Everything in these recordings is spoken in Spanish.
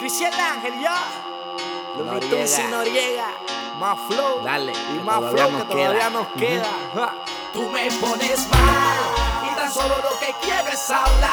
Cristian Ángel, yo. Looney y Noriega. Más flow. Dale, y más flow que todavía nos queda. Tú me pones mal y tan solo lo que quiero es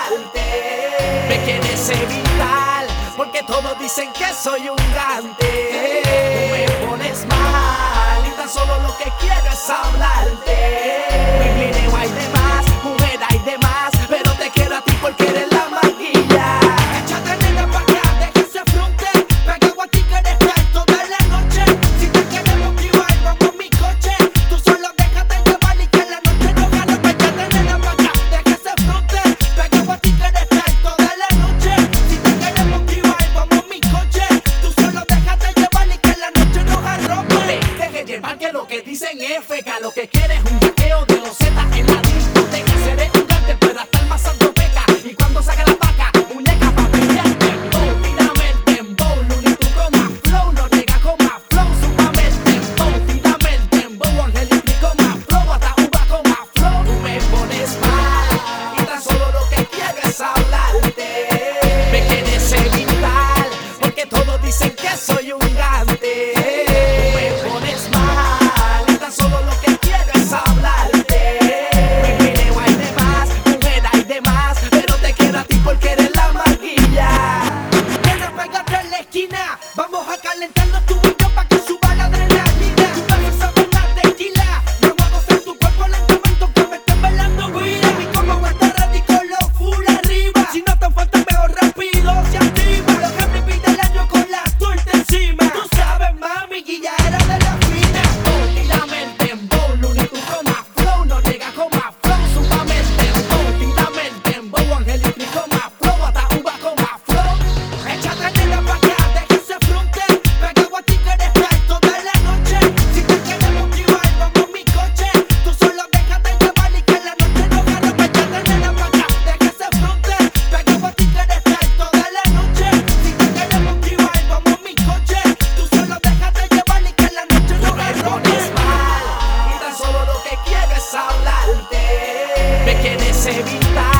hablarte. Me quieres evitar porque todos dicen que soy un gante. Tú me pones mal y tan solo lo que quiero es hablarte. Mi video hay de más, mujer hay de más, pero te quiero a ti porque eres la maquilla. Échate nena pa' acá, deja ese fronte, pegado a ti que eres tal toda la noche. Si te queremos privar, vamos en mi coche. Tú solo déjate llevar y que la noche no gane. Échate nena pa' acá, deja ese fronte, pegado a ti que eres tal toda la noche. Si te queremos privar, vamos en mi coche. Tú solo déjate llevar y que la noche no arrope. No te dejes llevar que lo que dicen es feca. Lo que quieres es un vaqueo de los Z en la discoteca. Seré un gante, pero hasta el más alto peca. Y cuando saca la vaca, muñeca pa' pelear dembow. Tírame el dembow, Looney, tú con más flow. No llega con más flow, súbame el dembow. Tírame el dembow, Angelique con más flow. Hasta uva con más flow. Tú me pones mal y tan solo lo que quiero es hablarte. Me quieres evitar porque todos dicen que soy un gante. Tú me pones mal y tan solo lo que quiero es hablarte. Mi video hay de más, mujer hay de más, pero te quiero a ti porque eres la maquilla. Nena, pégate en la esquina, vamos a calentarnos tú y yo pa' que suba la adrenalina. Tu beso sabe a tequila, me voy a gozar tu cuerpo lentamente que me estén bailando guira. Y como está ready con los full arriba, si no te falta mejor rápido se activa. Los que me pide el año con la torta encima. Tú sabes mami, guilla era de la fina. Oh, tírame el dembow, Looney, tú con más flow. No llega con más flow, súbame el dembow. Tírame el dembow, Angelique con más flow. Hasta uva con más flow. Échate nena pa' acá, deja ese fronte, pegado a ti que eres tal toda la noche. Si te queremos privar, vamos en mi coche. Tú solo déjate llevar y que la noche no gane. Échate nena pa' acá, deja ese fronte, pegado a ti que eres tal toda la noche. Si te queremos privar, vamos en mi coche. Tú solo déjate llevar y que la noche no gane. Me pones mal y tan solo lo que quiero es hablarte. Me quieres evitar